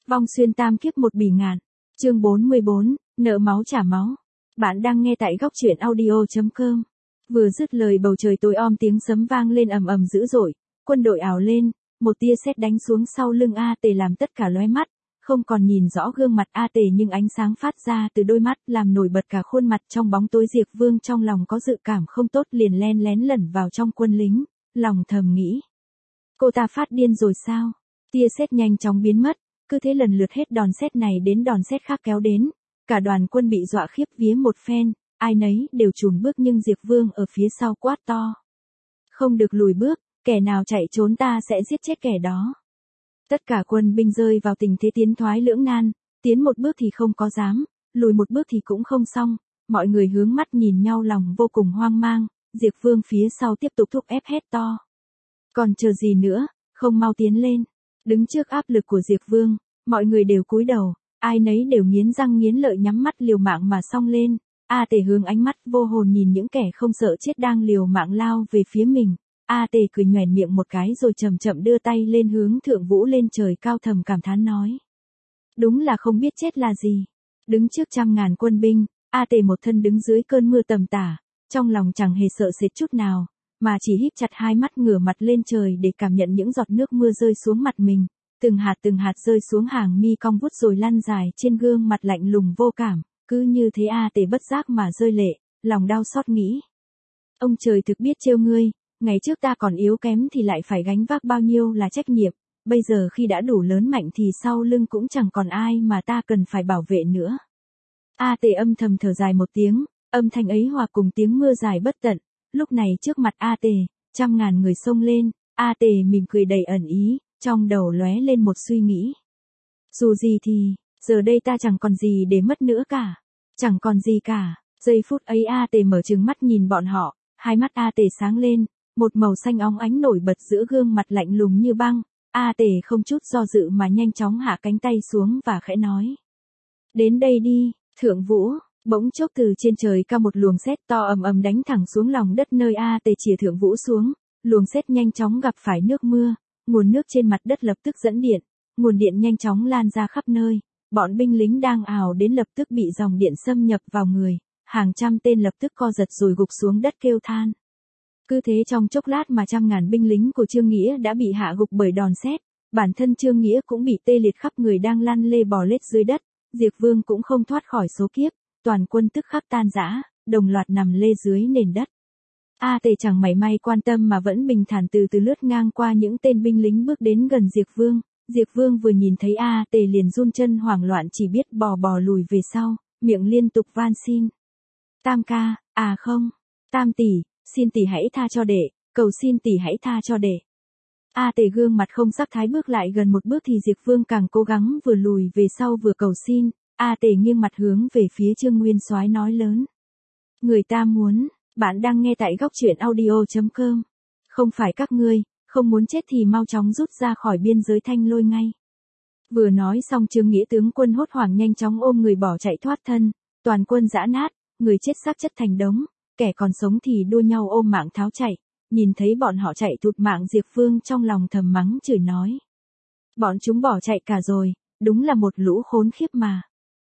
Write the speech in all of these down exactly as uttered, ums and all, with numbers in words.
Vong xuyên tam kiếp một bỉ ngạn. Chương bốn mươi bốn, nợ máu trả máu. Bạn đang nghe tại góc truyện audio chấm com. Vừa dứt lời bầu trời tối om tiếng sấm vang lên ầm ầm dữ dội, quân đội ào lên, một tia sét đánh xuống sau lưng A Tề làm tất cả lóe mắt, không còn nhìn rõ gương mặt A Tề nhưng ánh sáng phát ra từ đôi mắt làm nổi bật cả khuôn mặt trong bóng tối. Diệp Vương trong lòng có dự cảm không tốt liền len lén lẩn vào trong quân lính, lòng thầm nghĩ. Cô ta phát điên rồi sao? Tia sét nhanh chóng biến mất, cứ thế lần lượt hết đòn sét này đến đòn sét khác kéo đến, cả đoàn quân bị dọa khiếp vía một phen, ai nấy đều chùn bước nhưng Diệp Vương ở phía sau quát to. Không được lùi bước, kẻ nào chạy trốn ta sẽ giết chết kẻ đó. Tất cả quân binh rơi vào tình thế tiến thoái lưỡng nan, tiến một bước thì không có dám, lùi một bước thì cũng không xong, mọi người hướng mắt nhìn nhau lòng vô cùng hoang mang, Diệp Vương phía sau tiếp tục thúc ép hét to. Còn chờ gì nữa, không mau tiến lên. Đứng trước áp lực của Diệp Vương, mọi người đều cúi đầu, ai nấy đều nghiến răng nghiến lợi nhắm mắt liều mạng mà xông lên. A Tề hướng ánh mắt vô hồn nhìn những kẻ không sợ chết đang liều mạng lao về phía mình. A Tề cười nhoẻn miệng một cái rồi chậm chậm đưa tay lên hướng thượng vũ lên trời cao thầm cảm thán nói. Đúng là không biết chết là gì. Đứng trước trăm ngàn quân binh, A Tề một thân đứng dưới cơn mưa tầm tả, trong lòng chẳng hề sợ sệt chút nào, mà chỉ híp chặt hai mắt ngửa mặt lên trời để cảm nhận những giọt nước mưa rơi xuống mặt mình, từng hạt từng hạt rơi xuống hàng mi cong vút rồi lăn dài trên gương mặt lạnh lùng vô cảm, cứ như thế A Tề bất giác mà rơi lệ, lòng đau xót nghĩ. Ông trời thực biết trêu ngươi, ngày trước ta còn yếu kém thì lại phải gánh vác bao nhiêu là trách nhiệm, bây giờ khi đã đủ lớn mạnh thì sau lưng cũng chẳng còn ai mà ta cần phải bảo vệ nữa. A Tề âm thầm thở dài một tiếng, âm thanh ấy hòa cùng tiếng mưa dài bất tận. Lúc này trước mặt A Tề, trăm ngàn người xông lên, A Tề mỉm cười đầy ẩn ý, trong đầu lóe lên một suy nghĩ. Dù gì thì, giờ đây ta chẳng còn gì để mất nữa cả. Chẳng còn gì cả. Giây phút ấy A Tề mở trừng mắt nhìn bọn họ, hai mắt A Tề sáng lên, một màu xanh óng ánh nổi bật giữa gương mặt lạnh lùng như băng. A Tề không chút do dự mà nhanh chóng hạ cánh tay xuống và khẽ nói. Đến đây đi, Thượng Vũ. Bỗng chốc từ trên trời cao một luồng sét to ầm ầm đánh thẳng xuống lòng đất nơi A Tề chìa Thượng Vũ xuống, luồng sét nhanh chóng gặp phải nước mưa, nguồn nước trên mặt đất lập tức dẫn điện, nguồn điện nhanh chóng lan ra khắp nơi, bọn binh lính đang ào đến lập tức bị dòng điện xâm nhập vào người, hàng trăm tên lập tức co giật rồi gục xuống đất kêu than. Cứ thế trong chốc lát mà trăm ngàn binh lính của Trương Nghĩa đã bị hạ gục bởi đòn sét, bản thân Trương Nghĩa cũng bị tê liệt khắp người đang lăn lê bò lết dưới đất, Diệp Vương cũng không thoát khỏi số kiếp. Toàn quân tức khắc tan rã, đồng loạt nằm lê dưới nền đất. A Tề chẳng mảy may quan tâm mà vẫn bình thản từ từ lướt ngang qua những tên binh lính bước đến gần Diệp Vương. Diệp Vương vừa nhìn thấy A Tề liền run chân hoảng loạn chỉ biết bò bò lùi về sau, miệng liên tục van xin. Tam ca, à không, Tam tỷ, xin tỷ hãy tha cho đệ, cầu xin tỷ hãy tha cho đệ. A Tề gương mặt không sắc thái bước lại gần một bước thì Diệp Vương càng cố gắng vừa lùi về sau vừa cầu xin. A Tề nghiêng mặt hướng về phía Trương Nguyên Soái nói lớn. Người ta muốn, bạn đang nghe tại góc truyện audio chấm com. Không phải các ngươi, không muốn chết thì mau chóng rút ra khỏi biên giới Thanh Lôi ngay. Vừa nói xong Trương Nghĩa tướng quân hốt hoảng nhanh chóng ôm người bỏ chạy thoát thân, toàn quân giã nát, người chết xác chất thành đống, kẻ còn sống thì đua nhau ôm mạng tháo chạy, nhìn thấy bọn họ chạy thụt mạng Diệp Vương trong lòng thầm mắng chửi nói. Bọn chúng bỏ chạy cả rồi, đúng là một lũ khốn khiếp mà.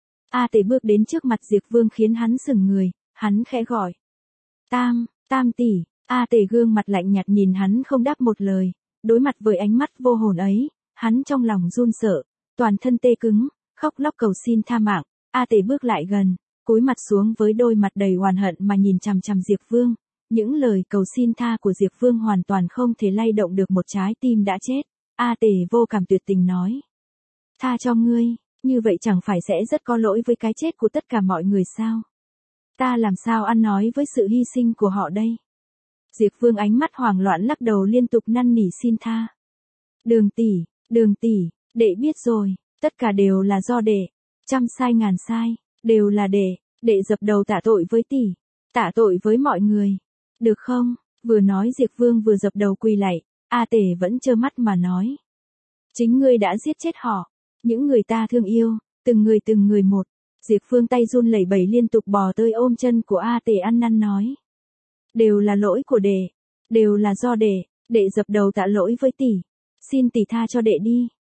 A Tề bước đến trước mặt Diệp Vương khiến hắn sững người, hắn khẽ gọi. Tam, Tam tỷ, A Tề gương mặt lạnh nhạt nhìn hắn không đáp một lời, đối mặt với ánh mắt vô hồn ấy, hắn trong lòng run sợ, toàn thân tê cứng, khóc lóc cầu xin tha mạng. A Tề bước lại gần, cúi mặt xuống với đôi mặt đầy oán hận mà nhìn chằm chằm Diệp Vương, những lời cầu xin tha của Diệp Vương hoàn toàn không thể lay động được một trái tim đã chết. A Tề vô cảm tuyệt tình nói. Tha cho ngươi. Như vậy chẳng phải sẽ rất có lỗi với cái chết của tất cả mọi người sao? Ta làm sao ăn nói với sự hy sinh của họ đây? Diệp Vương ánh mắt hoảng loạn lắc đầu liên tục năn nỉ xin tha. Đường tỷ, đường tỷ, đệ biết rồi, tất cả đều là do đệ, trăm sai ngàn sai, đều là đệ, đệ dập đầu tạ tội với tỷ, tạ tội với mọi người. Được không? Vừa nói Diệp Vương vừa dập đầu quỳ lạy, A Tề vẫn trơ mắt mà nói. Chính ngươi đã giết chết họ. Những người ta thương yêu, từng người từng người một. Diệp Vương tay run lẩy bẩy liên tục bò tới ôm chân của A Tề ăn năn nói. Đều là lỗi của đệ, đều là do đệ, đệ dập đầu tạ lỗi với tỷ. Xin tỷ tha cho đệ đi.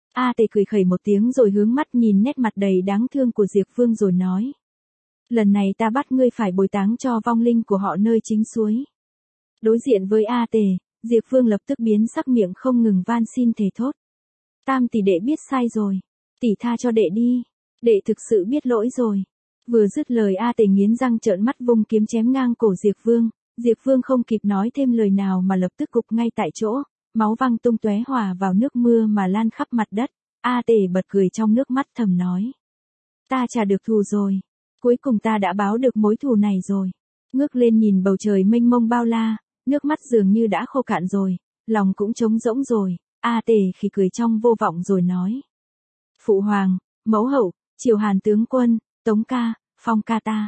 A Tề cười khẩy một tiếng rồi hướng mắt nhìn nét mặt đầy đáng thương của Diệp Vương rồi nói. Lần này ta bắt ngươi phải bồi táng cho vong linh của họ nơi chính suối. Đối diện với A Tề, Diệp Vương lập tức biến sắc, miệng không ngừng van xin thề thốt. Tam tỷ đệ biết sai rồi. Tỷ tha cho đệ đi. Đệ thực sự biết lỗi rồi. Vừa dứt lời A Tề nghiến răng trợn mắt vung kiếm chém ngang cổ Diệp Vương. Diệp Vương không kịp nói thêm lời nào mà lập tức gục ngay tại chỗ, máu văng tung tóe hòa vào nước mưa mà lan khắp mặt đất. A Tề bật cười trong nước mắt thầm nói. Ta trả được thù rồi. Cuối cùng ta đã báo được mối thù này rồi. Ngước lên nhìn bầu trời mênh mông bao la, nước mắt dường như đã khô cạn rồi, lòng cũng trống rỗng rồi. A Tề khi cười trong vô vọng rồi nói. Phụ hoàng, mẫu hậu, Triều Hàn tướng quân, Tống ca, Phong ca ta.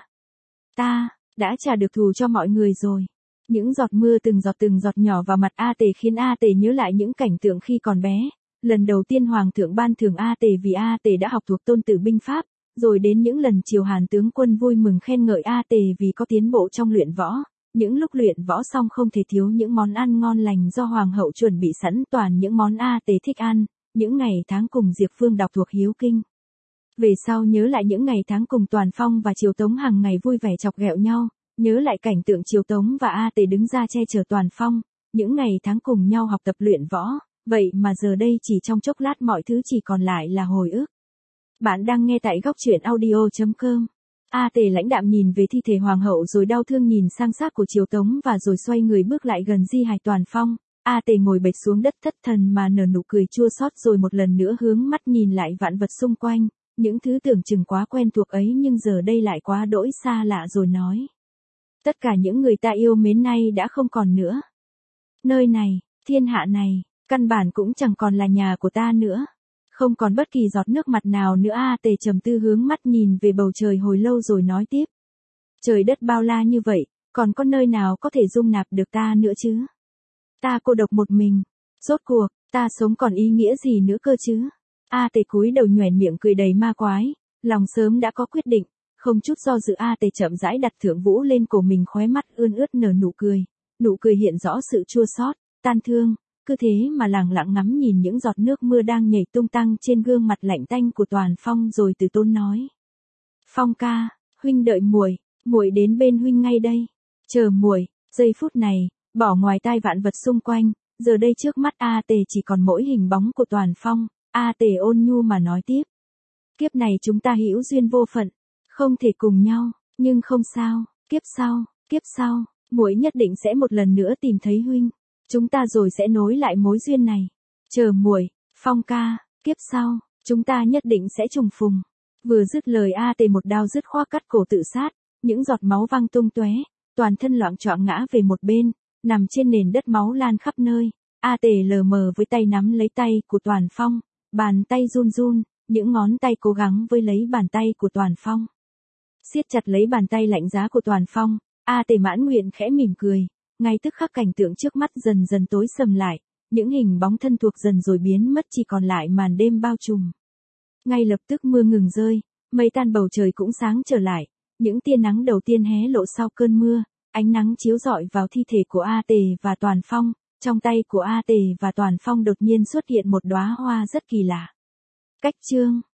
Ta, đã trả được thù cho mọi người rồi. Những giọt mưa từng giọt từng giọt nhỏ vào mặt A Tề khiến A Tề nhớ lại những cảnh tượng khi còn bé. Lần đầu tiên Hoàng thượng ban thưởng A Tề vì A Tề đã học thuộc Tôn Tử binh pháp, rồi đến những lần Triều Hàn tướng quân vui mừng khen ngợi A Tề vì có tiến bộ trong luyện võ. Những lúc luyện võ xong không thể thiếu những món ăn ngon lành do Hoàng hậu chuẩn bị sẵn, toàn những món A Tề thích ăn. Những ngày tháng cùng Diệp Vương đọc thuộc Hiếu Kinh. Về sau nhớ lại những ngày tháng cùng Toàn Phong và Triều Tống hàng ngày vui vẻ chọc ghẹo nhau, nhớ lại cảnh tượng Triều Tống và A Tề đứng ra che chở Toàn Phong, những ngày tháng cùng nhau học tập luyện võ, vậy mà giờ đây chỉ trong chốc lát mọi thứ chỉ còn lại là hồi ức. Bạn đang nghe tại góc truyện audio chấm com. A Tề lãnh đạm nhìn về thi thể hoàng hậu rồi đau thương nhìn sang xác của Triều Tống và rồi xoay người bước lại gần di hài Toàn Phong. A Tề ngồi bệt xuống đất thất thần mà nở nụ cười chua xót rồi một lần nữa hướng mắt nhìn lại vạn vật xung quanh, những thứ tưởng chừng quá quen thuộc ấy nhưng giờ đây lại quá đỗi xa lạ rồi nói. Tất cả những người ta yêu mến nay đã không còn nữa. Nơi này, thiên hạ này, căn bản cũng chẳng còn là nhà của ta nữa. Không còn bất kỳ giọt nước mặt nào nữa. A Tề trầm tư hướng mắt nhìn về bầu trời hồi lâu rồi nói tiếp. Trời đất bao la như vậy, còn có nơi nào có thể dung nạp được ta nữa chứ? Ta cô độc một mình, rốt cuộc, ta sống còn ý nghĩa gì nữa cơ chứ? A Tề cúi đầu nhoẻn miệng cười đầy ma quái, lòng sớm đã có quyết định, không chút do dự A Tề chậm rãi đặt thượng vũ lên cổ mình, khóe mắt ươn ướt nở nụ cười, nụ cười hiện rõ sự chua xót, tan thương, cứ thế mà lặng lặng ngắm nhìn những giọt nước mưa đang nhảy tung tăng trên gương mặt lạnh tanh của Toàn Phong rồi từ tốn nói. Phong ca, huynh đợi muội, muội đến bên huynh ngay đây, chờ muội. Giây phút này, bỏ ngoài tai vạn vật xung quanh, giờ đây trước mắt A Tề chỉ còn mỗi hình bóng của Toàn Phong. A Tề ôn nhu mà nói tiếp. Kiếp này chúng ta hữu duyên vô phận, không thể cùng nhau, nhưng không sao, kiếp sau, kiếp sau, muội nhất định sẽ một lần nữa tìm thấy huynh, chúng ta rồi sẽ nối lại mối duyên này. Chờ muội, Phong ca, kiếp sau, chúng ta nhất định sẽ trùng phùng. Vừa dứt lời A Tề một đao dứt khoát cắt cổ tự sát, những giọt máu văng tung tóe, toàn thân loạng choạng ngã về một bên, nằm trên nền đất máu lan khắp nơi. A Tề lờ mờ với tay nắm lấy tay của Toàn Phong, bàn tay run run, những ngón tay cố gắng với lấy bàn tay của Toàn Phong. Siết chặt lấy bàn tay lạnh giá của Toàn Phong, A Tề mãn nguyện khẽ mỉm cười, ngay tức khắc cảnh tượng trước mắt dần dần tối sầm lại, những hình bóng thân thuộc dần rồi biến mất, chỉ còn lại màn đêm bao trùm. Ngay lập tức mưa ngừng rơi, mây tan, bầu trời cũng sáng trở lại, những tia nắng đầu tiên hé lộ sau cơn mưa, ánh nắng chiếu rọi vào thi thể của A Tề và Toàn Phong. Trong tay của A Tề và Toàn Phong đột nhiên xuất hiện một đóa hoa rất kỳ lạ. Cách chương